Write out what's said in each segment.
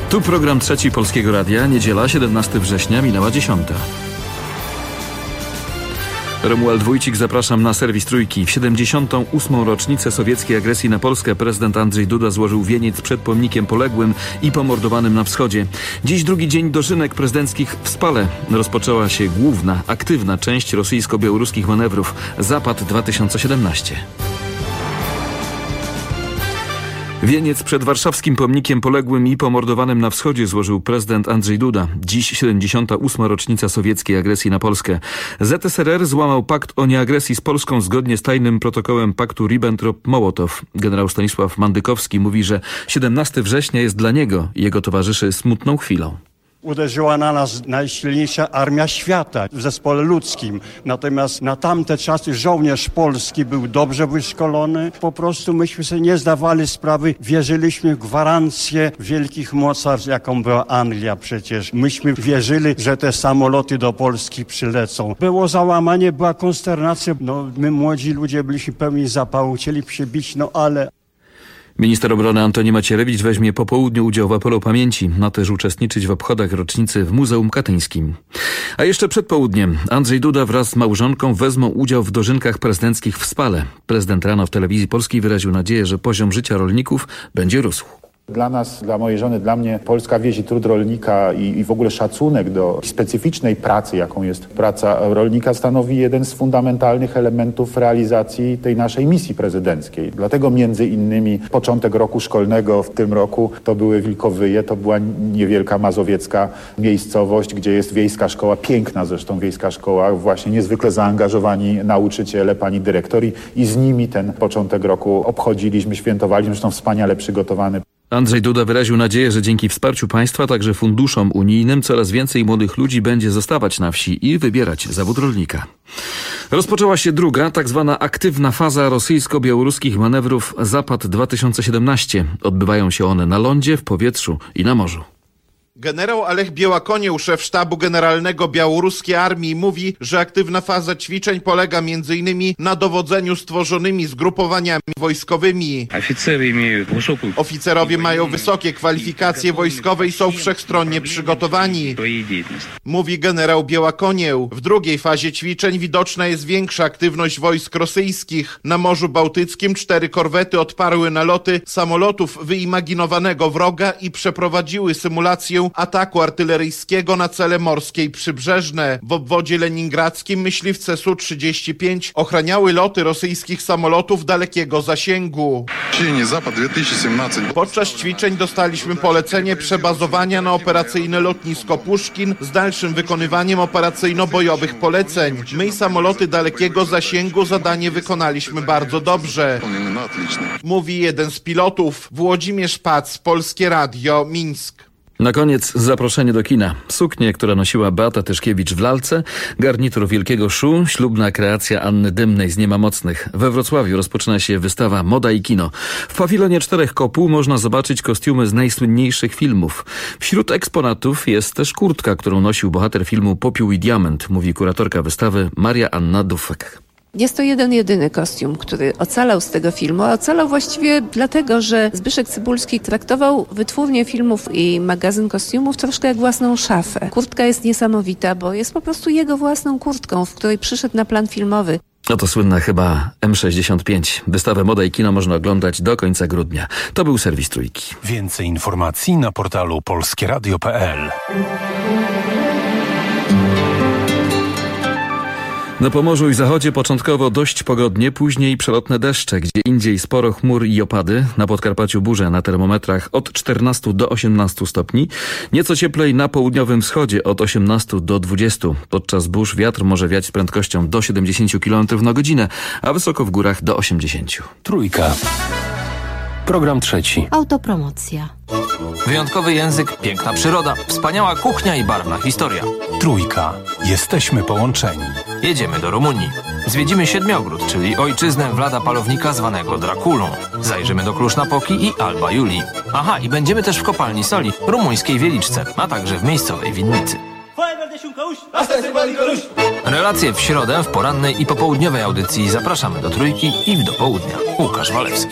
Tu program Trzeci Polskiego Radia. Niedziela, 17 września, minęła 10. Romuald Wójcik, zapraszam na serwis Trójki. W 78. rocznicę sowieckiej agresji na Polskę prezydent Andrzej Duda złożył wieniec przed pomnikiem poległym i pomordowanym na wschodzie. Dziś drugi dzień dożynek prezydenckich w Spale. Rozpoczęła się główna, aktywna część rosyjsko-białoruskich manewrów Zapad 2017. Wieniec przed warszawskim pomnikiem poległym i pomordowanym na wschodzie złożył prezydent Andrzej Duda. Dziś 78. rocznica sowieckiej agresji na Polskę. ZSRR złamał pakt o nieagresji z Polską zgodnie z tajnym protokołem paktu Ribbentrop-Mołotow. Generał Stanisław Mandykowski mówi, że 17 września jest dla niego i jego towarzyszy smutną chwilą. Uderzyła na nas najsilniejsza armia świata w zespole ludzkim. Natomiast na tamte czasy żołnierz polski był dobrze wyszkolony. Po prostu myśmy sobie nie zdawali sprawy. Wierzyliśmy w gwarancję wielkich mocarstw, jaką była Anglia przecież. Myśmy wierzyli, że te samoloty do Polski przylecą. Było załamanie, była konsternacja. My młodzi ludzie byliśmy pełni zapału, chcieli się bić, ale... Minister obrony Antoni Macierewicz weźmie po południu udział w apelu pamięci. Ma też uczestniczyć w obchodach rocznicy w Muzeum Katyńskim. A jeszcze przed południem Andrzej Duda wraz z małżonką wezmą udział w dożynkach prezydenckich w Spale. Prezydent rano w Telewizji Polskiej wyraził nadzieję, że poziom życia rolników będzie rósł. Dla nas, dla mojej żony, dla mnie polska wieś i trud rolnika i w ogóle szacunek do specyficznej pracy, jaką jest praca rolnika, stanowi jeden z fundamentalnych elementów realizacji tej naszej misji prezydenckiej. Dlatego między innymi początek roku szkolnego w tym roku to były Wilkowyje, to była niewielka mazowiecka miejscowość, gdzie jest wiejska szkoła, piękna zresztą wiejska szkoła, właśnie niezwykle zaangażowani nauczyciele, pani dyrektor i z nimi ten początek roku obchodziliśmy, świętowaliśmy, zresztą wspaniale przygotowany. Andrzej Duda wyraził nadzieję, że dzięki wsparciu państwa, także funduszom unijnym, coraz więcej młodych ludzi będzie zostawać na wsi i wybierać zawód rolnika. Rozpoczęła się druga, tak zwana aktywna faza rosyjsko-białoruskich manewrów Zapad 2017. Odbywają się one na lądzie, w powietrzu i na morzu. Generał Alech Białakonieł, szef sztabu generalnego białoruskiej armii, mówi, że aktywna faza ćwiczeń polega m.in. na dowodzeniu stworzonymi zgrupowaniami wojskowymi. Oficerowie mają wysokie kwalifikacje wojskowe i są wszechstronnie przygotowani, mówi generał Białakonieł. W drugiej fazie ćwiczeń widoczna jest większa aktywność wojsk rosyjskich. Na Morzu Bałtyckim 4 korwety odparły naloty samolotów wyimaginowanego wroga i przeprowadziły symulację ataku artyleryjskiego na cele morskie i przybrzeżne. W obwodzie leningradzkim myśliwce Su-35 ochraniały loty rosyjskich samolotów dalekiego zasięgu. Podczas ćwiczeń dostaliśmy polecenie przebazowania na operacyjne lotnisko Puszkin z dalszym wykonywaniem operacyjno-bojowych poleceń. My i samoloty dalekiego zasięgu zadanie wykonaliśmy bardzo dobrze, mówi jeden z pilotów. Włodzimierz Pac, Polskie Radio, Mińsk. Na koniec zaproszenie do kina. Suknie, które nosiła Beata Tyszkiewicz w Lalce, garnitur Wielkiego Szu, ślubna kreacja Anny Dymnej z Niemamocnych. We Wrocławiu rozpoczyna się wystawa Moda i kino. W pawilonie 4 kopuł można zobaczyć kostiumy z najsłynniejszych filmów. Wśród eksponatów jest też kurtka, którą nosił bohater filmu Popiół i Diament, mówi kuratorka wystawy Maria Anna Dufek. Jest to jedyny kostium, który ocalał z tego filmu. Ocalał właściwie dlatego, że Zbyszek Cybulski traktował wytwórnię filmów i magazyn kostiumów troszkę jak własną szafę. Kurtka jest niesamowita, bo jest po prostu jego własną kurtką, w której przyszedł na plan filmowy. To słynna chyba M65. Wystawę Moda i kino można oglądać do końca grudnia. To był serwis Trójki. Więcej informacji na portalu polskieradio.pl. Na Pomorzu i Zachodzie początkowo dość pogodnie, później przelotne deszcze, gdzie indziej sporo chmur i opady. Na Podkarpaciu burze na termometrach od 14 do 18 stopni. Nieco cieplej na południowym wschodzie od 18 do 20. Podczas burz wiatr może wiać z prędkością do 70 km na godzinę, a wysoko w górach do 80. Trójka. Program trzeci. Autopromocja. Wyjątkowy język, piękna przyroda, wspaniała kuchnia i barwna historia. Trójka. Jesteśmy połączeni. Jedziemy do Rumunii. Zwiedzimy Siedmiogród, czyli ojczyznę Vlada Palownika zwanego Drakulą. Zajrzymy do Cluj-Napoki i Alba Iulia. Aha, i będziemy też w kopalni soli, rumuńskiej Wieliczce, a także w miejscowej winnicy. Relacje w środę w porannej i popołudniowej audycji zapraszamy do Trójki i w do południa. Łukasz Walewski.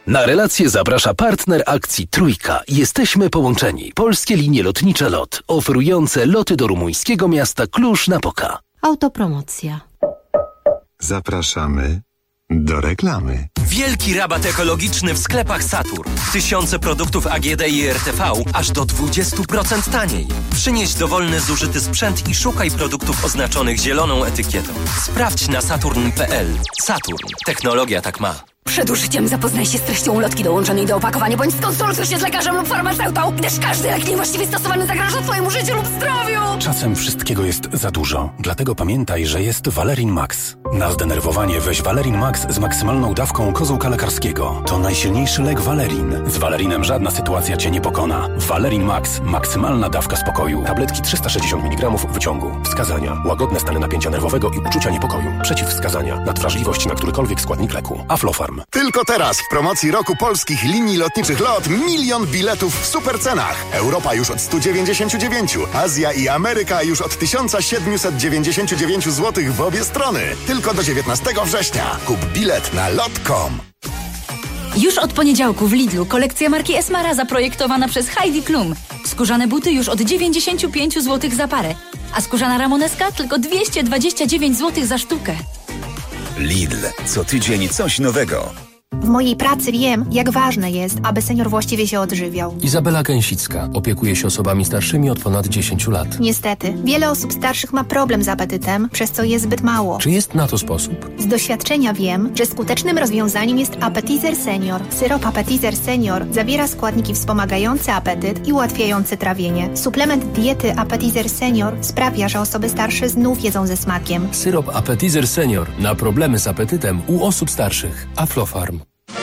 Na relację zaprasza partner akcji Trójka. Jesteśmy połączeni. Polskie linie lotnicze LOT, oferujące loty do rumuńskiego miasta Cluj-Napoca. Autopromocja. Zapraszamy do reklamy. Wielki rabat ekologiczny w sklepach Saturn. Tysiące produktów AGD i RTV aż do 20% taniej. Przynieś dowolny zużyty sprzęt i szukaj produktów oznaczonych zieloną etykietą. Sprawdź na saturn.pl. Saturn. Technologia tak ma. Przed użyciem zapoznaj się z treścią ulotki dołączonej do opakowania, bądź skonsultuj się z lekarzem lub farmaceutą, gdyż każdy lek niewłaściwie stosowany zagraża twojemu życiu lub zdrowiu. Czasem wszystkiego jest za dużo. Dlatego pamiętaj, że jest Valerin Max. Na zdenerwowanie weź Valerin Max z maksymalną dawką kozłka lekarskiego. To najsilniejszy lek Valerin. Z Valerinem żadna sytuacja cię nie pokona. Valerin Max. Maksymalna dawka spokoju. Tabletki 360 mg wyciągu. Wskazania. Łagodne stany napięcia nerwowego i uczucia niepokoju. Przeciwwskazania. Nadwrażliwość na którykolwiek składnik leku. Aflofarm. Tylko teraz w promocji roku polskich linii lotniczych LOT 1 000 000 biletów w supercenach. Europa już od 199, Azja i Ameryka już od 1799 zł w obie strony. Tylko do 19 września. Kup bilet na lot.com. Już od poniedziałku w Lidlu kolekcja marki Esmara zaprojektowana przez Heidi Klum. Skórzane buty już od 95 zł za parę, a skórzana ramoneska tylko 229 zł za sztukę. Lidl. Co tydzień coś nowego. W mojej pracy wiem, jak ważne jest, aby senior właściwie się odżywiał. Izabela Gęsicka opiekuje się osobami starszymi od ponad 10 lat. Niestety, wiele osób starszych ma problem z apetytem, przez co je zbyt mało. Czy jest na to sposób? Z doświadczenia wiem, że skutecznym rozwiązaniem jest Appetizer Senior. Syrop Appetizer Senior zawiera składniki wspomagające apetyt i ułatwiające trawienie. Suplement diety Appetizer Senior sprawia, że osoby starsze znów jedzą ze smakiem. Syrop Appetizer Senior na problemy z apetytem u osób starszych. Aflofarm.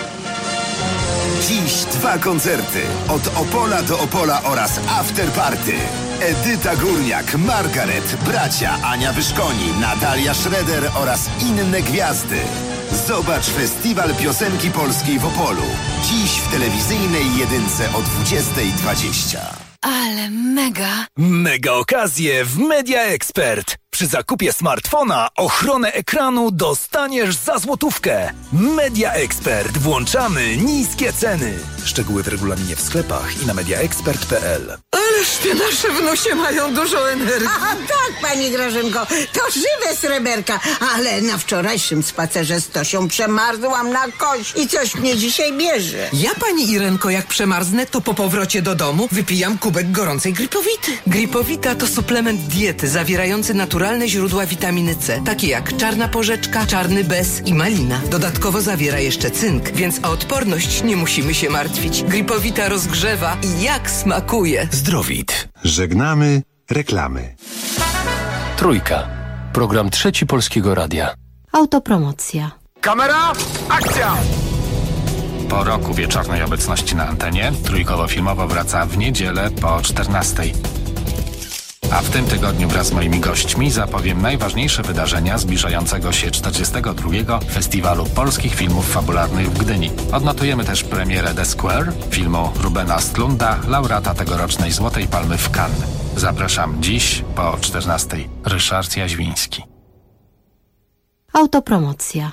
Dziś 2 koncerty. Od Opola do Opola oraz After Party. Edyta Górniak, Margaret, bracia Ania Wyszkoni, Natalia Schroeder oraz inne gwiazdy. Zobacz Festiwal Piosenki Polskiej w Opolu. Dziś w telewizyjnej jedynce o 20:20. Ale mega! Mega okazje w Media Expert. Przy zakupie smartfona ochronę ekranu dostaniesz za złotówkę. Media Expert. Włączamy niskie ceny. Szczegóły w regulaminie w sklepach i na mediaexpert.pl. Ależ te nasze wnusie mają dużo energii. Aha, tak, pani Grażynko, to żywe sreberka, ale na wczorajszym spacerze z Tosią przemarzłam na kość i coś mnie dzisiaj bierze. Ja, pani Irenko, jak przemarzę, to po powrocie do domu wypijam kubek gorącej Gripowity. Gripowita to suplement diety zawierający naturalne źródła witaminy C, takie jak czarna porzeczka, czarny bez i malina. Dodatkowo zawiera jeszcze cynk, więc o odporność nie musimy się martwić. Gripowita rozgrzewa i jak smakuje. Zdrowit. Żegnamy reklamy. Trójka. Program Trzeci Polskiego Radia. Autopromocja. Kamera, akcja! Po roku wieczornej obecności na antenie Trójkowo-Filmowo wraca w niedzielę po 14:00. A w tym tygodniu wraz z moimi gośćmi zapowiem najważniejsze wydarzenia zbliżającego się 42. Festiwalu Polskich Filmów Fabularnych w Gdyni. Odnotujemy też premierę The Square, filmu Rubena Östlunda, laureata tegorocznej Złotej Palmy w Cannes. Zapraszam dziś po 14:00. Ryszard Jaźwiński. Autopromocja.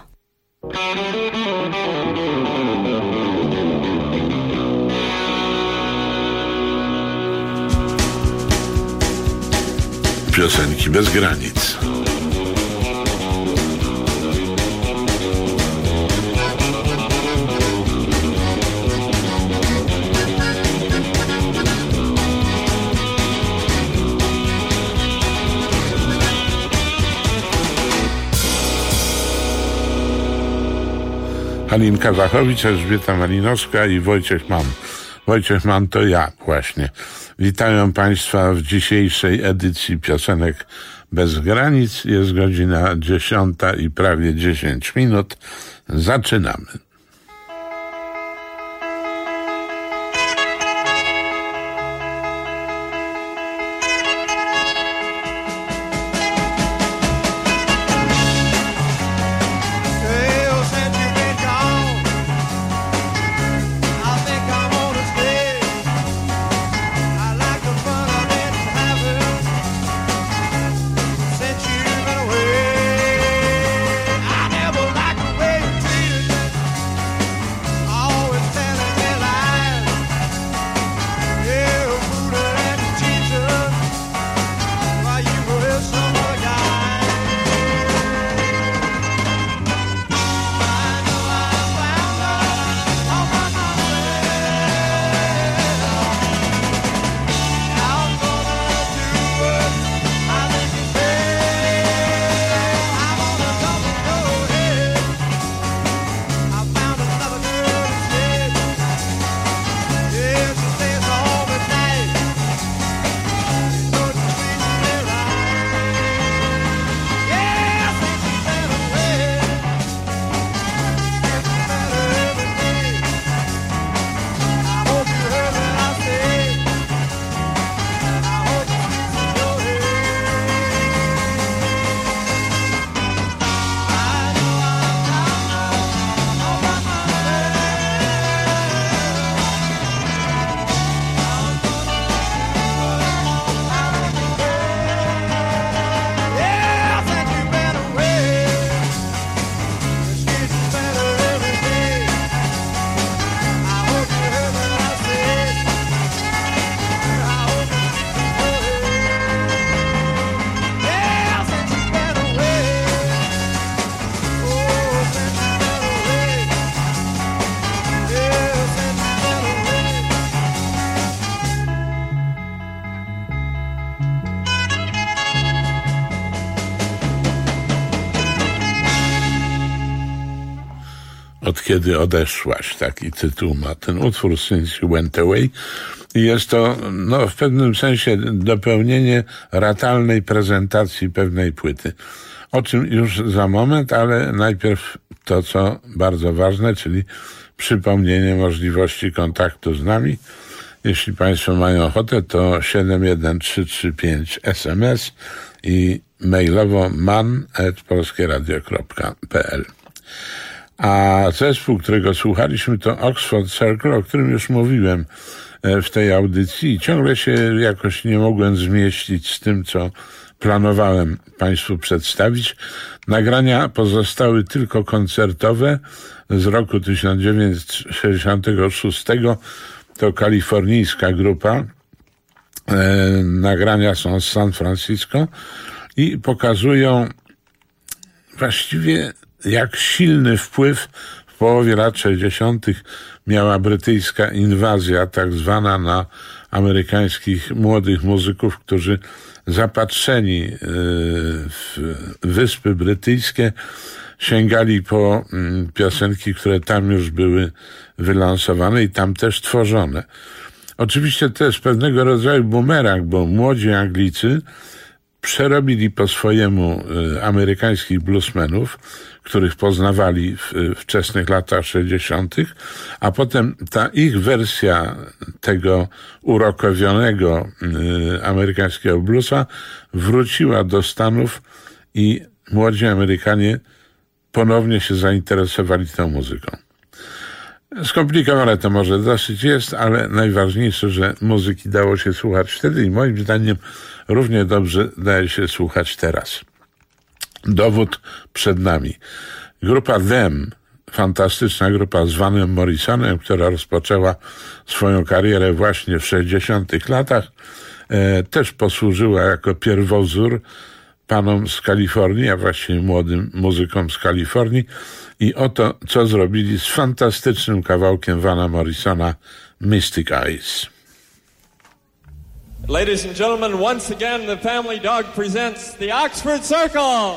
Piosenki bez granic. Halinka Zachowicz, Elżbieta Malinowska i Wojciech Mann. Wojciech Mann to ja właśnie. Witają Państwa w dzisiejszej edycji Piosenek bez granic. Jest godzina 10:00 i prawie 10 minut. Zaczynamy. Kiedy odeszłaś, taki tytuł ma ten utwór, Since You Went Away. I jest to w pewnym sensie dopełnienie ratalnej prezentacji pewnej płyty. O czym już za moment, ale najpierw to, co bardzo ważne, czyli przypomnienie możliwości kontaktu z nami. Jeśli Państwo mają ochotę, to 71335 SMS i mailowo man@polskieradio.pl. A zespół, którego słuchaliśmy, to Oxford Circle, o którym już mówiłem w tej audycji i ciągle się jakoś nie mogłem zmieścić z tym, co planowałem Państwu przedstawić. Nagrania pozostały tylko koncertowe z roku 1966. To kalifornijska grupa. Nagrania są z San Francisco i pokazują właściwie jak silny wpływ w połowie lat 60. miała brytyjska inwazja tak zwana na amerykańskich młodych muzyków, którzy zapatrzeni w Wyspy Brytyjskie sięgali po piosenki, które tam już były wylansowane i tam też tworzone. Oczywiście to jest pewnego rodzaju bumerang, bo młodzi Anglicy przerobili po swojemu amerykańskich bluesmenów, których poznawali w wczesnych latach 60., a potem ta ich wersja tego urokowionego amerykańskiego bluesa wróciła do Stanów i młodzi Amerykanie ponownie się zainteresowali tą muzyką. Skomplikowane to może dosyć jest, ale najważniejsze, że muzyki dało się słuchać wtedy i moim zdaniem równie dobrze daje się słuchać teraz. Dowód przed nami. Grupa Them, fantastyczna grupa z Vanem Morrisonem, która rozpoczęła swoją karierę właśnie w 60. latach, też posłużyła jako pierwowzór panom z Kalifornii, a właściwie młodym muzykom z Kalifornii. I oto, co zrobili z fantastycznym kawałkiem Vana Morrisona, Mystic Eyes. Ladies and gentlemen, once again the Family Dog presents the Oxford Circle.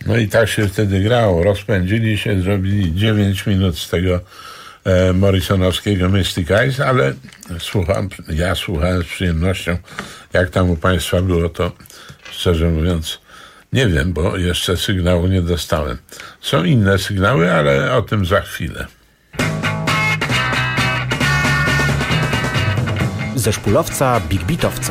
No i tak się wtedy grało. Rozpędzili się, zrobili 9 minut z tego morrisonowskiego Mystic Eyes, ale ja słuchałem z przyjemnością. Jak tam u państwa było, to szczerze mówiąc nie wiem, bo jeszcze sygnału nie dostałem. Są inne sygnały, ale o tym za chwilę. Ze szpulowca Big Beatowca.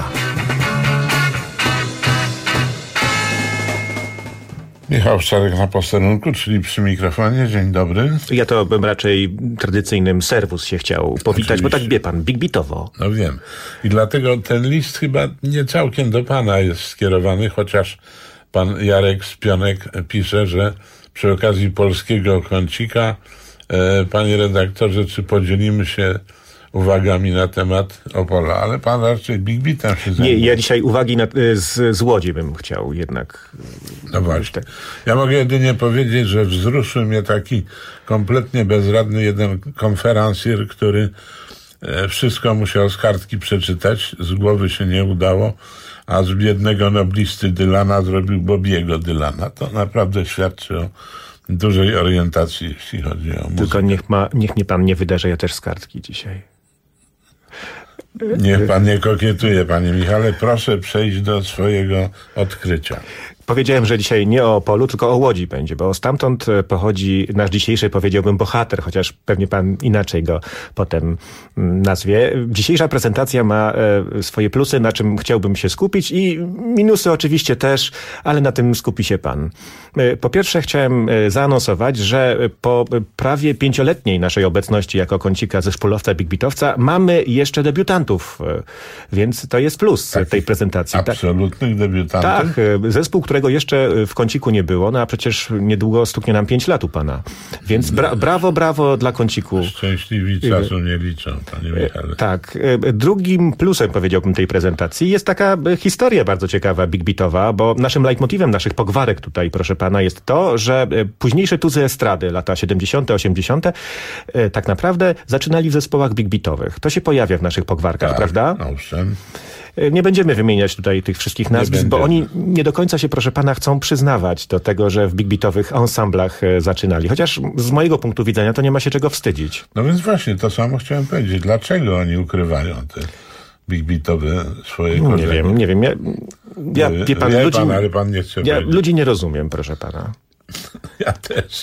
Michał Szczarek na posterunku, czyli przy mikrofonie. Dzień dobry. Ja to bym raczej tradycyjnym serwus się chciał powitać, oczywiście. Bo tak wie pan, Big Beatowo. No wiem. I dlatego ten list chyba nie całkiem do pana jest skierowany, chociaż pan Jarek z Pionek pisze, że przy okazji polskiego kącika, panie redaktorze, czy podzielimy się uwagami na temat Opola, ale pan raczej Big Beatem się zajmuje. Nie, ja dzisiaj uwagi z Łodzi bym chciał jednak. No właśnie. Ja mogę jedynie powiedzieć, że wzruszył mnie taki kompletnie bezradny jeden konferencjer, który wszystko musiał z kartki przeczytać, z głowy się nie udało, a z biednego noblisty Dylana zrobił Bobiego Dylana. To naprawdę świadczy o dużej orientacji, jeśli chodzi o muzykę. Tylko niech mnie pan nie wyda, że ja też z kartki dzisiaj. Niech pan nie kokietuje, panie Michale. Proszę przejść do swojego odkrycia. Powiedziałem, że dzisiaj nie o Opolu, tylko o Łodzi będzie, bo stamtąd pochodzi nasz dzisiejszy, powiedziałbym, bohater, chociaż pewnie pan inaczej go potem nazwie. Dzisiejsza prezentacja ma swoje plusy, na czym chciałbym się skupić, i minusy oczywiście też, ale na tym skupi się pan. Po pierwsze chciałem zaanonsować, że po prawie 5-letniej naszej obecności jako kącika ze szpulowca Big Beatowca mamy jeszcze debiutantów, więc to jest plus tej prezentacji. Absolutnych debiutantów? Tak, zespół, którego jeszcze w kąciku nie było, no a przecież niedługo stuknie nam 5 lat u pana. Więc brawo dla kąciku. Szczęśliwi czasu nie liczą, panie Michale. Tak. Drugim plusem, powiedziałbym, tej prezentacji jest taka historia bardzo ciekawa, Big Beatowa, bo naszym leitmotivem naszych pogwarek tutaj, proszę pana, jest to, że późniejsze tuzy estrady, lata 70., 80., tak naprawdę zaczynali w zespołach Big Beatowych. To się pojawia w naszych pogwarkach, tak, prawda? Owszem. Nie będziemy wymieniać tutaj tych wszystkich nazwisk, bo oni nie do końca się, proszę pana, chcą przyznawać do tego, że w big beatowych ensemblach zaczynali. Chociaż z mojego punktu widzenia to nie ma się czego wstydzić. No więc właśnie, to samo chciałem powiedzieć. Dlaczego oni ukrywają te big beatowe swoje korzenie? Nie wiem. Wie pan, ale pan nie chce powiedzieć. Ludzi nie rozumiem, proszę pana. Ja też.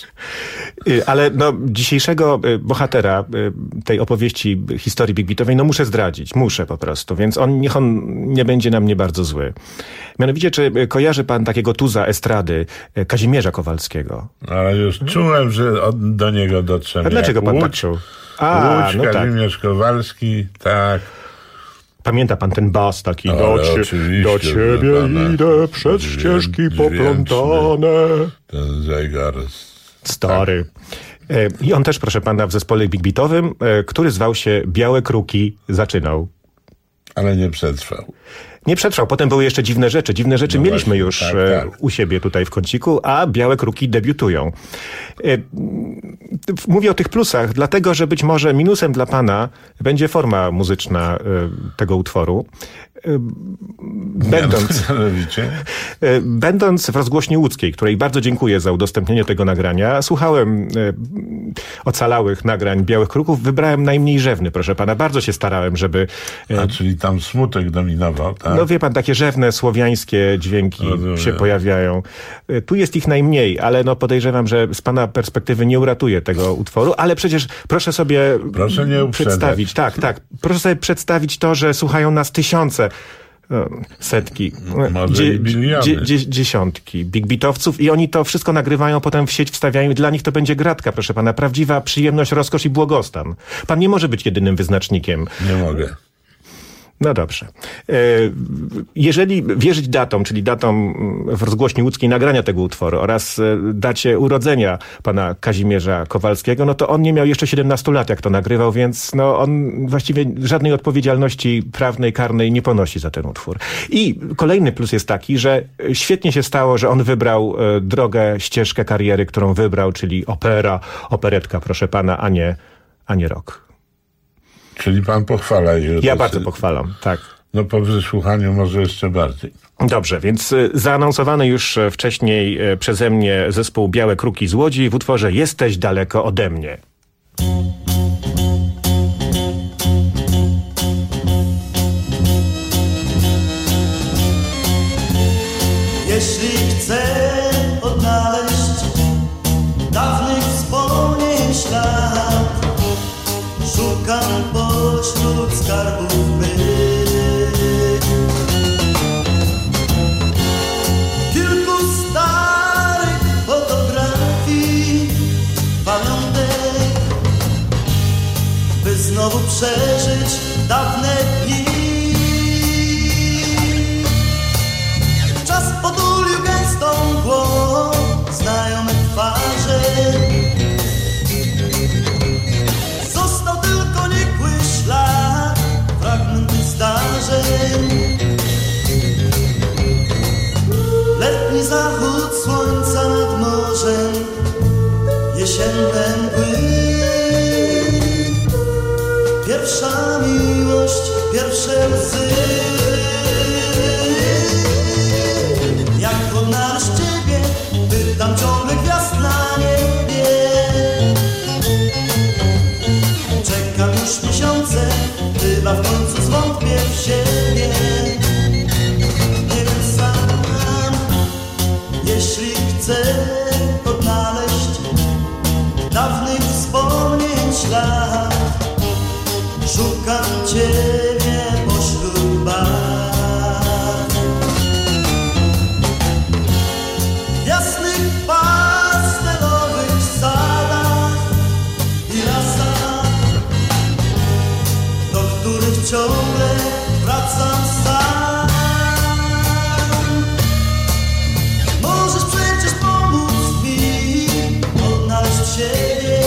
Ale dzisiejszego bohatera tej opowieści, historii Big Beatowej, muszę zdradzić. Muszę po prostu. Więc niech on nie będzie na mnie bardzo zły. Mianowicie, czy kojarzy pan takiego tuza estrady Kazimierza Kowalskiego? Ale już czułem, że do niego dotrzemy. A dlaczego pan tak czuł? Łódź, Kazimierz Kowalski, tak. Pamięta pan ten bas taki? Do ciebie idę przez ścieżki poplątane. Ten zegar. Stary. I on też, proszę pana, w zespole Big Beatowym, który zwał się Białe Kruki, zaczynał. Ale nie przetrwał. Nie przetrwał. Potem były jeszcze Dziwne Rzeczy. Dziwne Rzeczy mieliśmy właśnie, już tak. U siebie tutaj w kąciku, a Białe Kruki debiutują. Mówię o tych plusach, dlatego, że być może minusem dla pana będzie forma muzyczna tego utworu. Będąc w Rozgłośni Łódzkiej, której bardzo dziękuję za udostępnienie tego nagrania, słuchałem ocalałych nagrań Białych Kruków, wybrałem najmniej rzewny, proszę pana. Bardzo się starałem, żeby... czyli tam smutek dominował, tak? No wie pan, takie rzewne, słowiańskie dźwięki się pojawiają. Tu jest ich najmniej, ale podejrzewam, że z pana perspektywy nie uratuje tego utworu, ale przecież proszę sobie przedstawić, tak, proszę sobie przedstawić to, że słuchają nas tysiące, setki, dziesiątki Big Beatowców i oni to wszystko nagrywają, potem w sieć wstawiają i dla nich to będzie gratka, proszę pana, prawdziwa przyjemność, rozkosz i błogostan. Pan nie może być jedynym wyznacznikiem. Nie mogę. No dobrze. Jeżeli wierzyć datom, czyli datom w Rozgłośni Łódzkiej nagrania tego utworu oraz dacie urodzenia pana Kazimierza Kowalskiego, to on nie miał jeszcze 17 lat, jak to nagrywał, więc on właściwie żadnej odpowiedzialności prawnej, karnej nie ponosi za ten utwór. I kolejny plus jest taki, że świetnie się stało, że on wybrał drogę, ścieżkę kariery, którą wybrał, czyli operetka, proszę pana, a nie rock. Czyli pan pochwala je. Ja bardzo pochwalam, tak. no po wysłuchaniu może jeszcze bardziej. Dobrze, więc zaanonsowany już wcześniej przeze mnie zespół Białe Kruki z Łodzi w utworze Jesteś daleko ode mnie. Jeśli chcę odnaleźć dawnych wspomnień ślad, szukam pośród skarbów mych. Kilku starych fotografii, pamiątek, by znowu przeżyć dawne dni. Czas potulił gęstą mgłą znajome twarze. Został tylko nikły ślad, fragmenty zdarzeń. Letni zachód słońca nad morzem, jesienne mgły. Pierwsza miłość, pierwsze łzy. Jak odnaleźć Ciebie, pytam ciągle gwiazd na niebie. Czekam już miesiące, chyba w końcu zwątpię w siebie. Nie wiem sam, jeśli chcę odnaleźć dawnych wspomnień ślad, szukam Ciebie pośród barw. W jasnych pastelowych sadach i lasach, do których ciągle wracam sam. Możesz przecież pomóc mi odnaleźć siebie.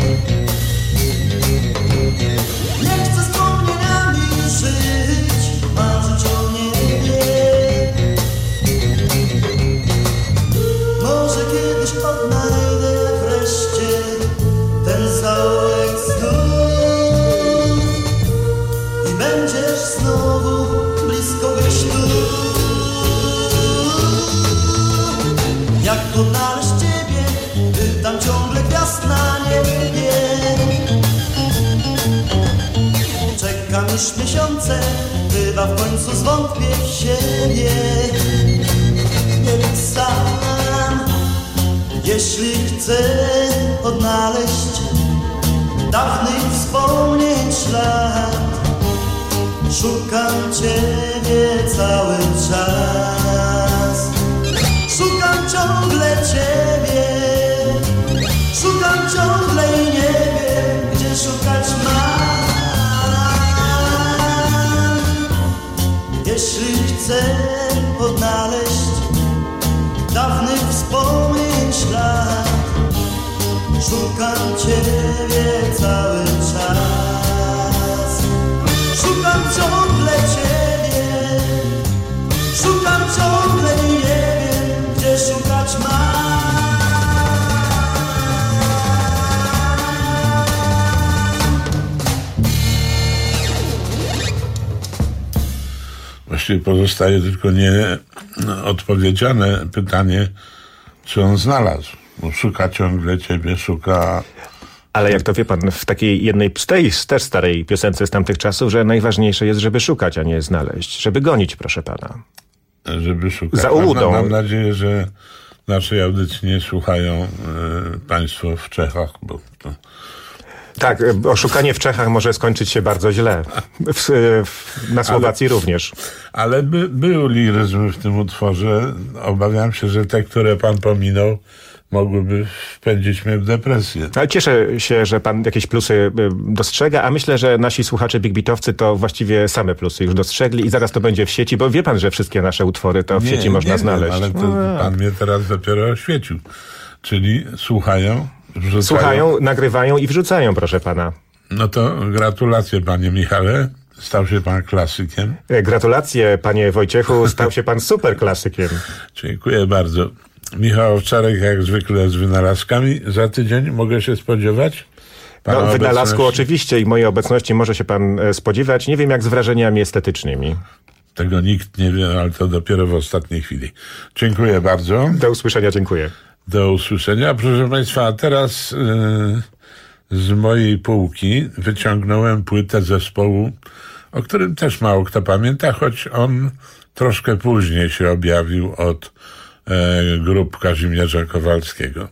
Nie chcę wspomnieniami żyć, marzyć o niebie. Może kiedyś odnajdę wreszcie ten zaułek snów i będziesz znowu blisko gdzieś tu. Jak odnaleźć Ciebie, pytam ciągle gwiazd na niebie. Czekam już miesiące, chyba w końcu zwątpię w siebie. Nie wiem sam, jeśli chcę odnaleźć dawnych wspomnień ślad, szukam Ciebie cały czas. Szukam ciągle Ciebie, szukam ciągle i nie wiem, gdzie szukać mam. Jeśli chcę odnaleźć dawnych wspomnień ślad, szukam Ciebie cały czas. Szukam ciągle Ciebie, szukam ciągle i nie wiem, gdzie szukać mam. Właściwie pozostaje tylko nieodpowiedziane pytanie, czy on znalazł. Bo szuka ciągle Ciebie, szuka... Ale jak to wie pan, w takiej jednej z tej też starej piosence z tamtych czasów, że najważniejsze jest, żeby szukać, a nie znaleźć. Żeby gonić, proszę pana. Żeby szukać. Za ułudą. Mam nadzieję, że naszej audycji nie słuchają państwo w Czechach, bo to... Tak, oszukanie w Czechach może skończyć się bardzo źle. Na Słowacji również. Ale był liryzm w tym utworze. Obawiam się, że te, które pan pominął, mogłyby wpędzić mnie w depresję. Ale cieszę się, że pan jakieś plusy dostrzega, a myślę, że nasi słuchacze Big Beatowcy to właściwie same plusy już dostrzegli i zaraz to będzie w sieci, bo wie pan, że wszystkie nasze utwory to w sieci można znaleźć. Ale to pan mnie teraz dopiero oświecił. Czyli słuchają, wrzucają. Słuchają, nagrywają i wrzucają, proszę pana. No to gratulacje, panie Michale. Stał się pan klasykiem. Gratulacje, panie Wojciechu. Stał się pan super klasykiem. Dziękuję bardzo. Michał Owczarek jak zwykle z wynalazkami. Za tydzień mogę się spodziewać? Wynalazku oczywiście i mojej obecności może się pan spodziewać. Nie wiem, jak z wrażeniami estetycznymi. Tego nikt nie wie, ale to dopiero w ostatniej chwili. Dziękuję bardzo. Do usłyszenia, dziękuję. Do usłyszenia. Proszę państwa, a teraz z mojej półki wyciągnąłem płytę zespołu, o którym też mało kto pamięta, choć on troszkę później się objawił od grup Kazimierza Kowalskiego.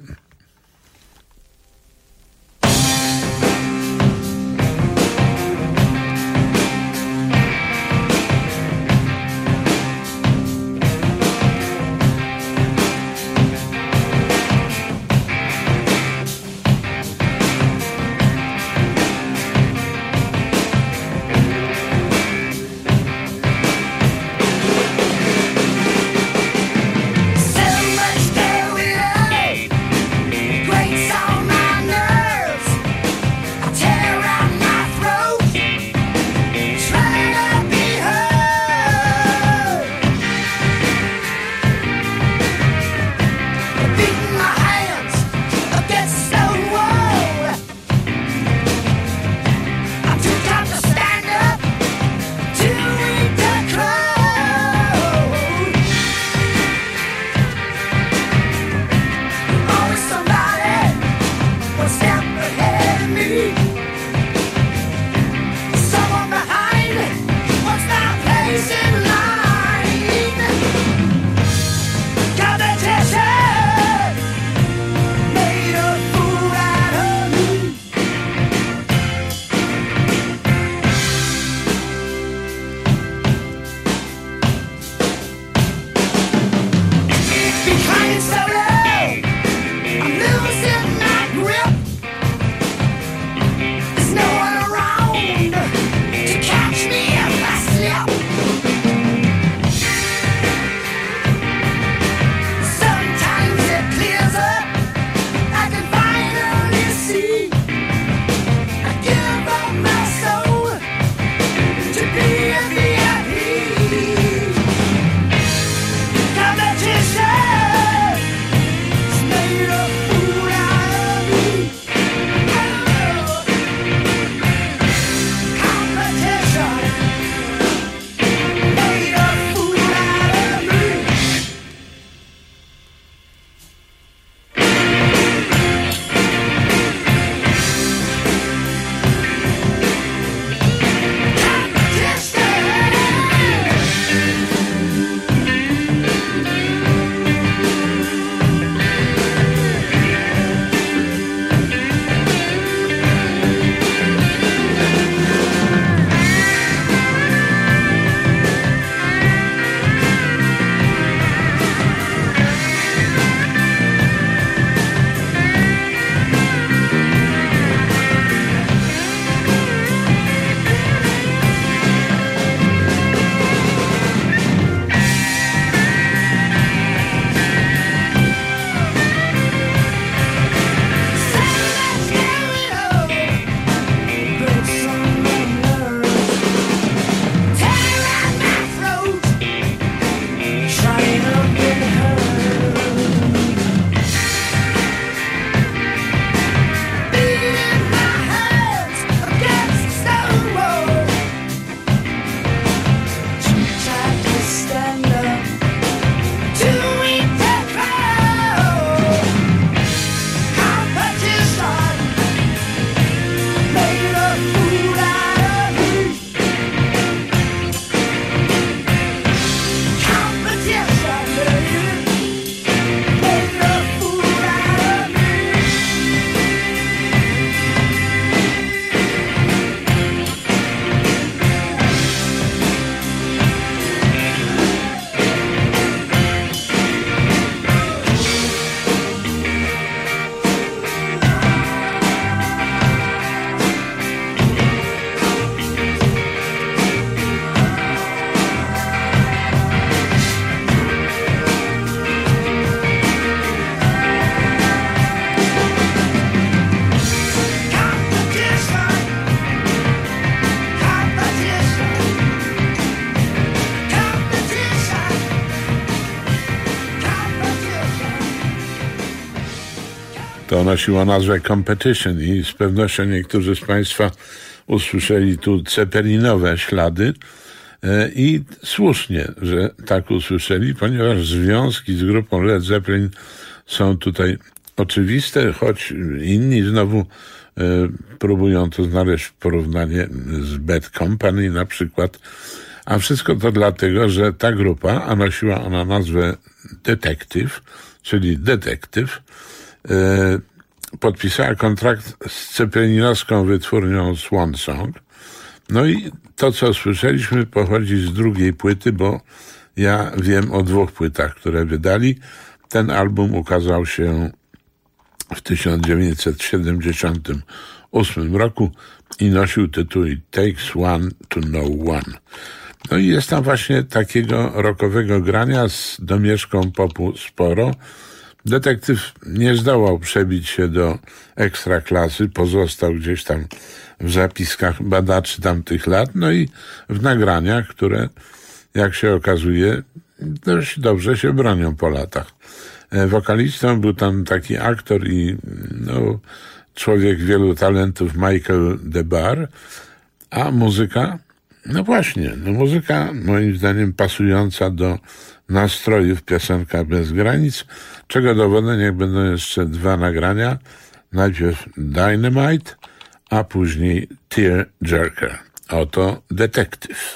To nosiło nazwę Competition i z pewnością niektórzy z Państwa usłyszeli tu cepelinowe ślady i słusznie, że tak usłyszeli, ponieważ związki z grupą Led Zeppelin są tutaj oczywiste, choć inni znowu próbują to znaleźć w porównanie z Bad Company na przykład. A wszystko to dlatego, że ta grupa, a nosiła ona nazwę Detective, czyli detektyw, podpisała kontrakt z ceppelinowską wytwórnią Swan Song. No i to, co słyszeliśmy, pochodzi z drugiej płyty, bo ja wiem o 2 płytach, które wydali. Ten album ukazał się w 1978 roku i nosił tytuł It Takes One to Know One. No i jest tam właśnie takiego rockowego grania z domieszką popu sporo. Detektyw nie zdołał przebić się do ekstraklasy, pozostał gdzieś tam w zapiskach badaczy tamtych lat, no i w nagraniach, które, jak się okazuje, dość dobrze się bronią po latach. Wokalistą był tam taki aktor i człowiek wielu talentów Michael DeBar, a muzyka, muzyka moim zdaniem pasująca do nastrojów piosenka Bez granic, czego dowodem jak będą jeszcze 2 nagrania, najpierw Dynamite, a później Tearjerker. Oto Detektyw.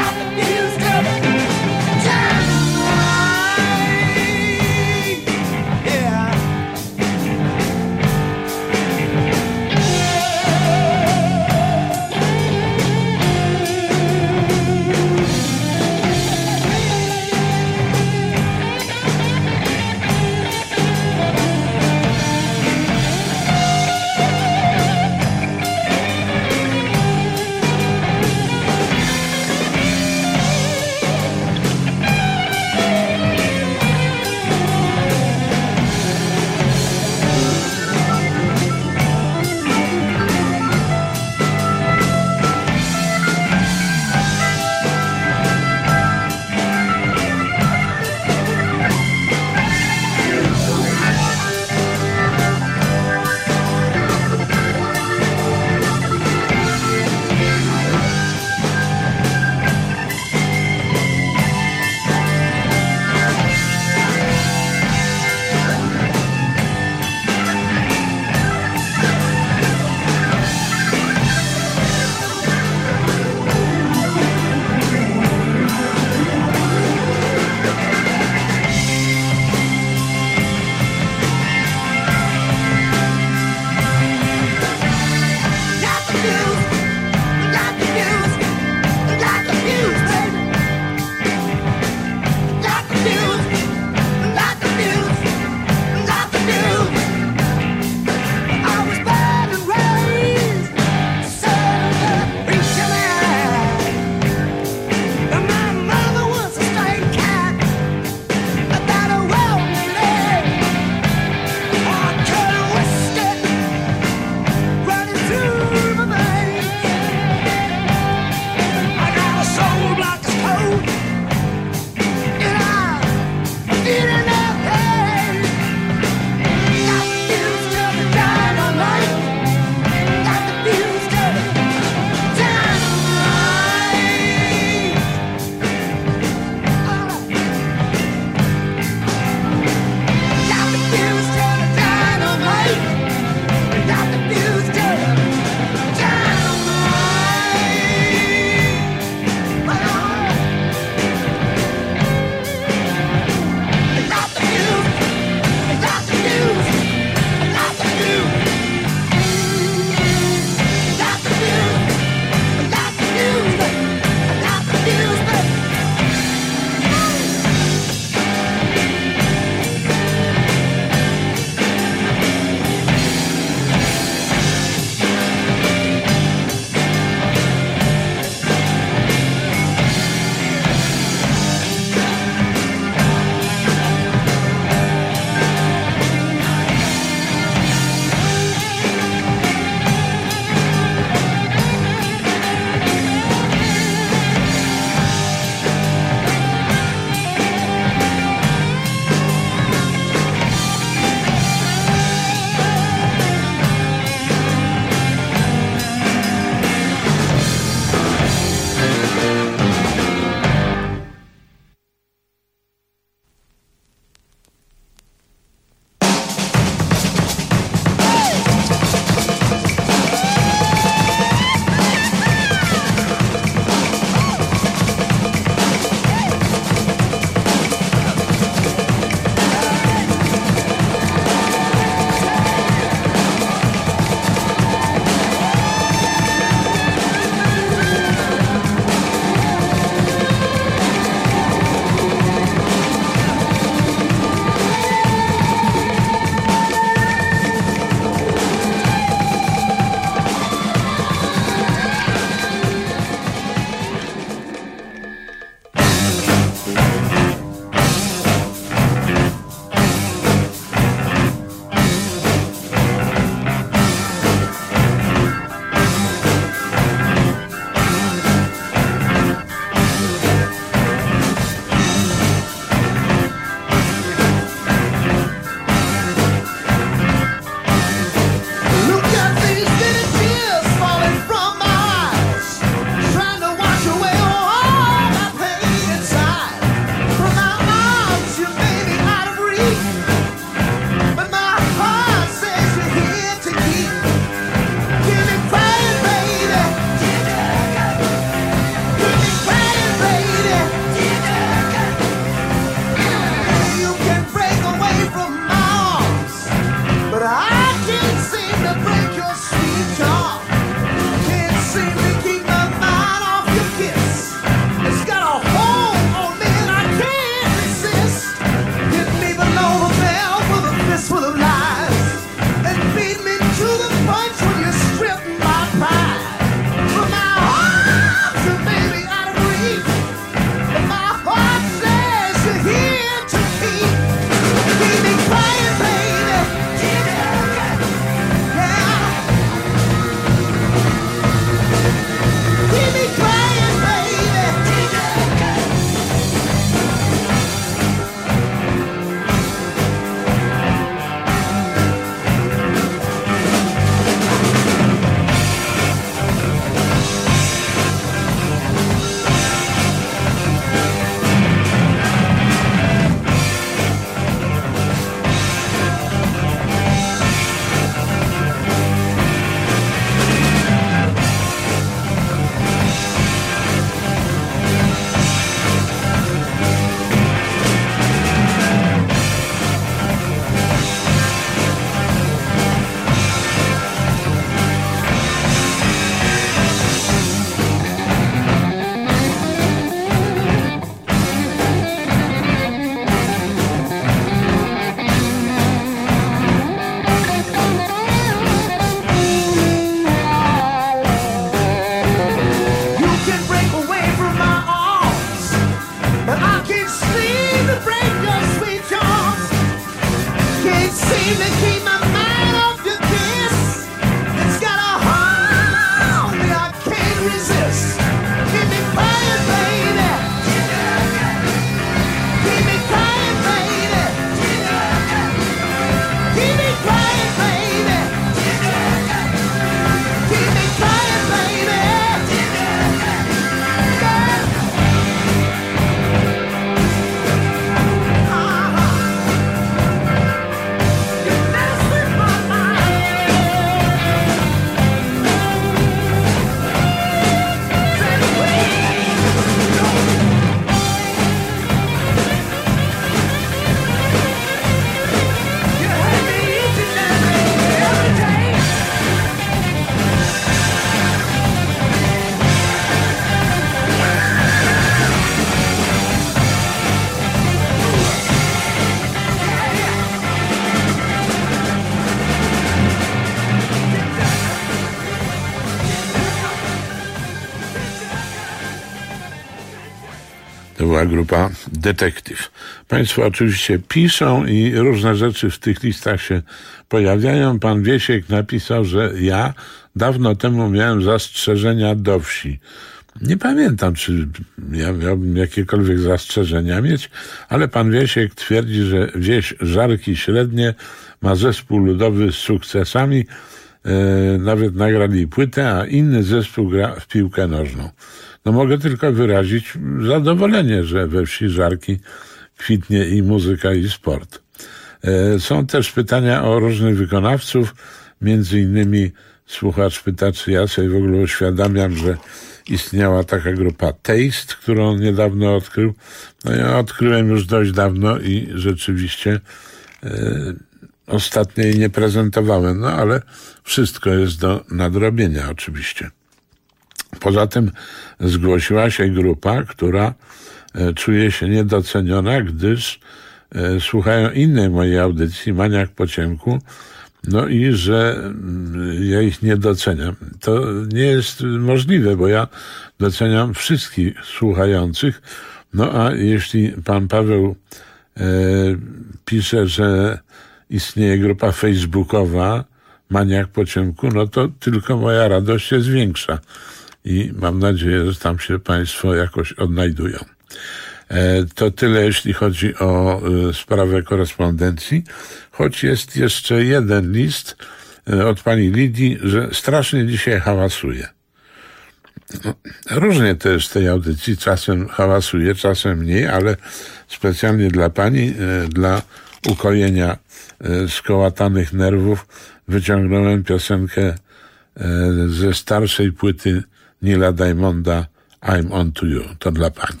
była grupa Detektyw. Państwo oczywiście piszą i różne rzeczy w tych listach się pojawiają. Pan Wiesiek napisał, że ja dawno temu miałem zastrzeżenia do wsi. Nie pamiętam, czy ja miałbym jakiekolwiek zastrzeżenia mieć, ale pan Wiesiek twierdzi, że wieś Żarki Średnie ma zespół ludowy z sukcesami. Nawet nagrali płytę, a inny zespół gra w piłkę nożną. No mogę tylko wyrazić zadowolenie, że we wsi Żarki kwitnie i muzyka, i sport. Są też pytania o różnych wykonawców, między innymi słuchacz pyta, czy ja sobie w ogóle uświadamiam, że istniała taka grupa Taste, którą niedawno odkrył. No ja odkryłem już dość dawno i rzeczywiście ostatnio jej nie prezentowałem, no ale wszystko jest do nadrobienia oczywiście. Poza tym zgłosiła się grupa, która czuje się niedoceniona, gdyż słuchają innej mojej audycji, Maniak po ciemku, no i że ja ich nie doceniam. To nie jest możliwe, bo ja doceniam wszystkich słuchających. No a jeśli pan Paweł pisze, że istnieje grupa facebookowa Maniak po ciemku, no to tylko moja radość się zwiększa. I mam nadzieję, że tam się państwo jakoś odnajdują. To tyle, jeśli chodzi o sprawę korespondencji. Choć jest jeszcze jeden list od pani Lidii, że strasznie dzisiaj hałasuje. No, różnie też w tej audycji, czasem hałasuje, czasem mniej, ale specjalnie dla pani, dla ukojenia skołatanych nerwów wyciągnąłem piosenkę ze starszej płyty Nila Diamonda I'm on to you. To dla pani.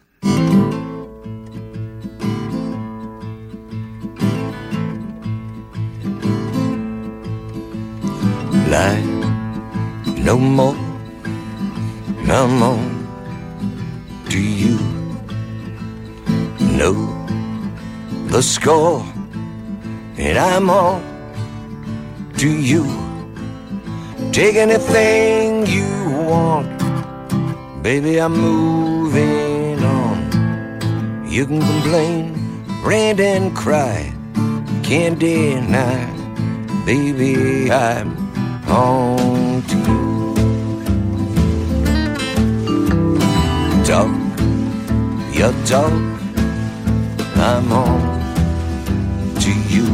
Lie no more, I'm on to you. Know the score, and I'm on to you. Take anything you want, baby, I'm moving on. You can complain, rant and cry, can't deny, baby, I'm on to you. Talk your talk, I'm on to you.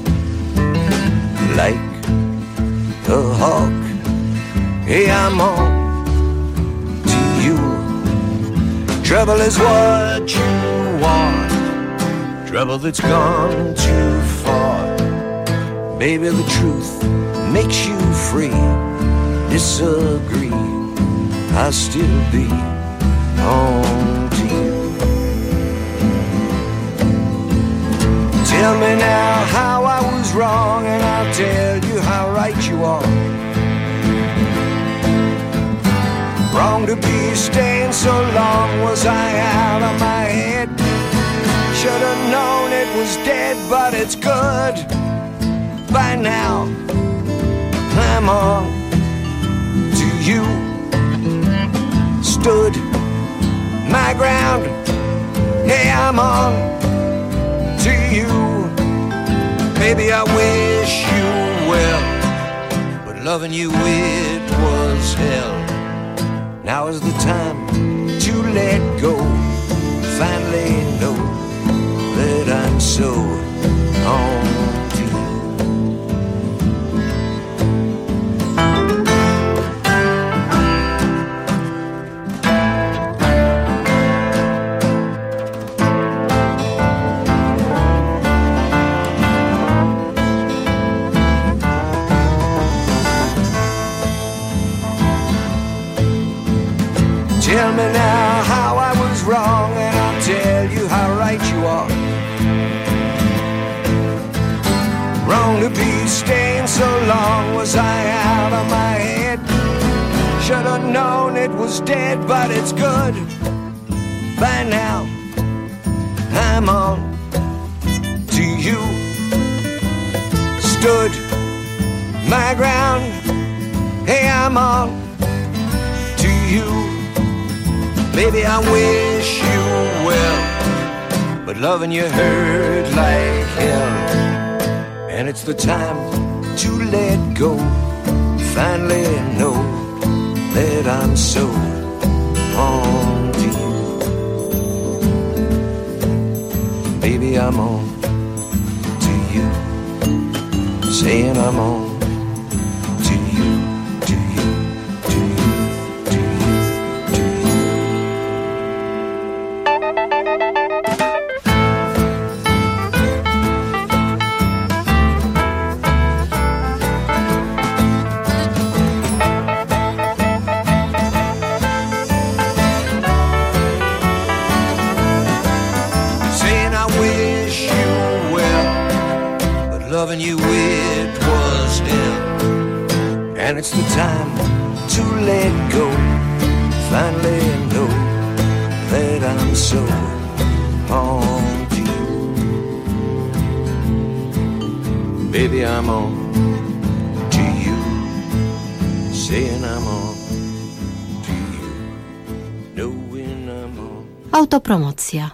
Like a hawk, hey, I'm on to you. Trouble is what you want, trouble that's gone too far. Baby, the truth makes you free. Disagree, I'll still be on to you. Tell me now how I was wrong, and I'll tell you how right you are. Wrong to be staying so long, was I out of my head? Should've known it was dead, but it's good. By now, I'm on to you. Stood my ground, hey, I'm on to you. Baby, I wish you well, but loving you, it was hell. Now is the time to let go. Finally know that I'm so on to you. Tell me now how I was wrong, and I'll tell you how right you are. Wrong to be staying so long, was I out of my head? Should've known it was dead, but it's good. By now, I'm on to you. Stood my ground, hey, I'm on to you. Baby, I wish you well, but loving you hurt like hell. And it's the time to let go. Finally know that I'm so on to you. Baby, I'm on to you. Saying I'm on to you, to you, to you, to you, to you. Saying I wish you well, but loving you it was hell. And it's the time to let go. Finally know that I'm so on to you. Baby, I'm on to you. Saying I'm on to you. Knowing I'm on. Autopromocja.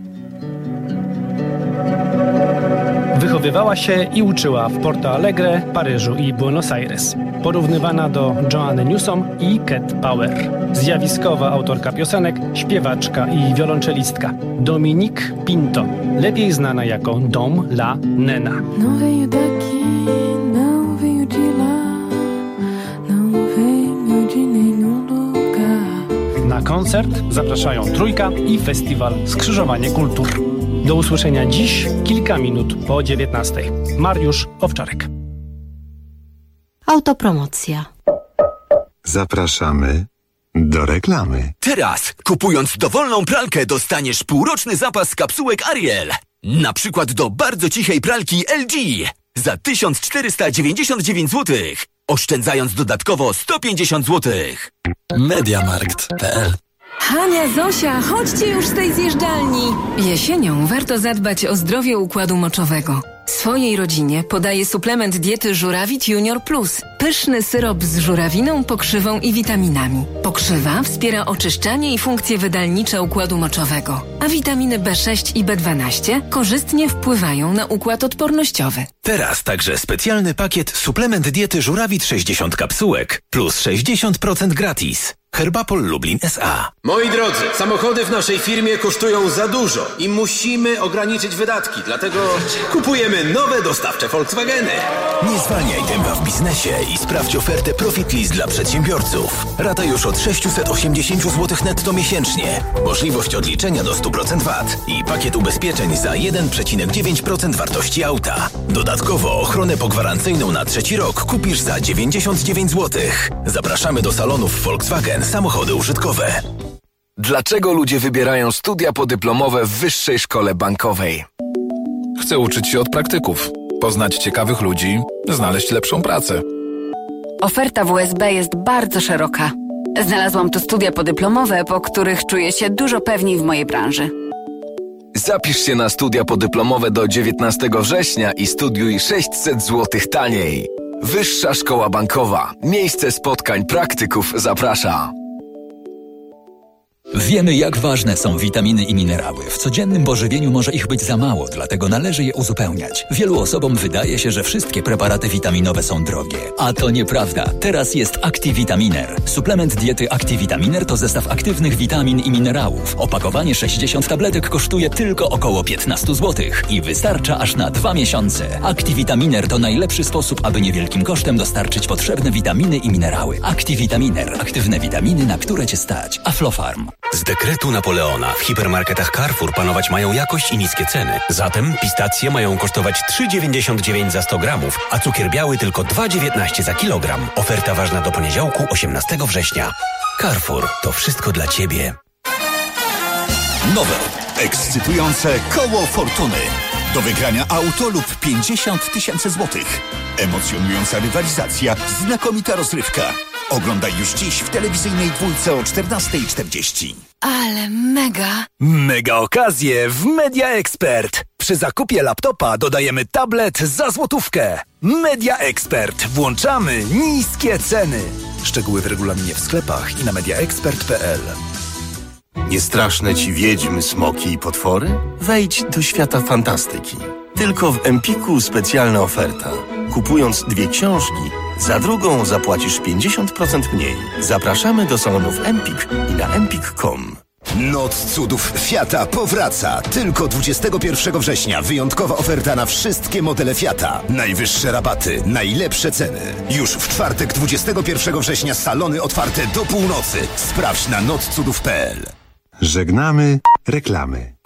Wychowywała się i uczyła w Porto Alegre, Paryżu i Buenos Aires. Porównywana do Joanny Newsom i Cat Power. Zjawiskowa autorka piosenek, śpiewaczka i wiolonczelistka. Dominique Pinto, lepiej znana jako Dom La Nena. Não venho daqui, não venho de lá, não venho de nenhum lugar. Na koncert zapraszają Trójka i Festiwal Skrzyżowanie Kultur. Do usłyszenia dziś, kilka minut po 19:00. Mariusz Owczarek. Autopromocja. Zapraszamy do reklamy. Teraz, kupując dowolną pralkę, dostaniesz półroczny zapas kapsułek Ariel. Na przykład do bardzo cichej pralki LG za 1499 zł, oszczędzając dodatkowo 150 zł. Mediamarkt.pl. Hania, Zosia, chodźcie już z tej zjeżdżalni. Jesienią warto zadbać o zdrowie układu moczowego. Swojej rodzinie podaję suplement diety Żurawit Junior Plus. Pyszny syrop z żurawiną, pokrzywą i witaminami. Pokrzywa wspiera oczyszczanie i funkcje wydalnicze układu moczowego, a witaminy B6 i B12 korzystnie wpływają na układ odpornościowy. Teraz także specjalny pakiet suplement diety Żurawit 60 kapsułek plus 60% gratis. Herbapol Lublin S.A. Moi drodzy, samochody w naszej firmie kosztują za dużo i musimy ograniczyć wydatki, dlatego kupujemy nowe dostawcze Volkswageny. Nie zwalniaj tempa w biznesie i sprawdź ofertę Profit List dla przedsiębiorców. Rata już od 680 zł netto miesięcznie. Możliwość odliczenia do 100% VAT i pakiet ubezpieczeń za 1,9% wartości auta. Dodatkowo ochronę pogwarancyjną na 3. rok kupisz za 99 zł. Zapraszamy do salonów Volkswagen Samochody użytkowe. Dlaczego ludzie wybierają studia podyplomowe w Wyższej Szkole Bankowej? Chcę uczyć się od praktyków, poznać ciekawych ludzi, znaleźć lepszą pracę. Oferta WSB jest bardzo szeroka. Znalazłam tu studia podyplomowe, po których czuję się dużo pewniej w mojej branży. Zapisz się na studia podyplomowe do 19 września i studiuj 600 zł taniej. Wyższa Szkoła Bankowa. Miejsce spotkań praktyków zaprasza. Wiemy, jak ważne są witaminy i minerały. W codziennym pożywieniu może ich być za mało, dlatego należy je uzupełniać. Wielu osobom wydaje się, że wszystkie preparaty witaminowe są drogie. A to nieprawda. Teraz jest ActiVitaminer. Suplement diety ActiVitaminer to zestaw aktywnych witamin i minerałów. Opakowanie 60 tabletek kosztuje tylko około 15 zł i wystarcza aż na 2 miesiące. ActiVitaminer to najlepszy sposób, aby niewielkim kosztem dostarczyć potrzebne witaminy i minerały. ActiVitaminer. Aktywne witaminy, na które Cię stać. Aflofarm. Z dekretu Napoleona w hipermarketach Carrefour panować mają jakość i niskie ceny. Zatem pistacje mają kosztować 3,99 za 100 gramów, a cukier biały tylko 2,19 za kilogram. Oferta ważna do poniedziałku 18 września. Carrefour, to wszystko dla Ciebie. Nowe, ekscytujące koło fortuny. Do wygrania auto lub 50 000 złotych. Emocjonująca rywalizacja, znakomita rozrywka. Oglądaj już dziś w telewizyjnej dwójce o 14:40. Ale mega! Mega okazje w Media Expert. Przy zakupie laptopa dodajemy tablet za złotówkę. Media Expert. Włączamy niskie ceny. Szczegóły w regulaminie w sklepach i na mediaexpert.pl. Nie straszne ci wiedźmy, smoki i potwory? Wejdź do świata fantastyki. Tylko w Empiku specjalna oferta. Kupując 2 książki, za drugą zapłacisz 50% mniej. Zapraszamy do salonów Empik i na empik.com. Noc cudów Fiata powraca. Tylko 21 września wyjątkowa oferta na wszystkie modele Fiata. Najwyższe rabaty, najlepsze ceny. Już w czwartek 21 września salony otwarte do północy. Sprawdź na notcudów.pl. Żegnamy reklamy.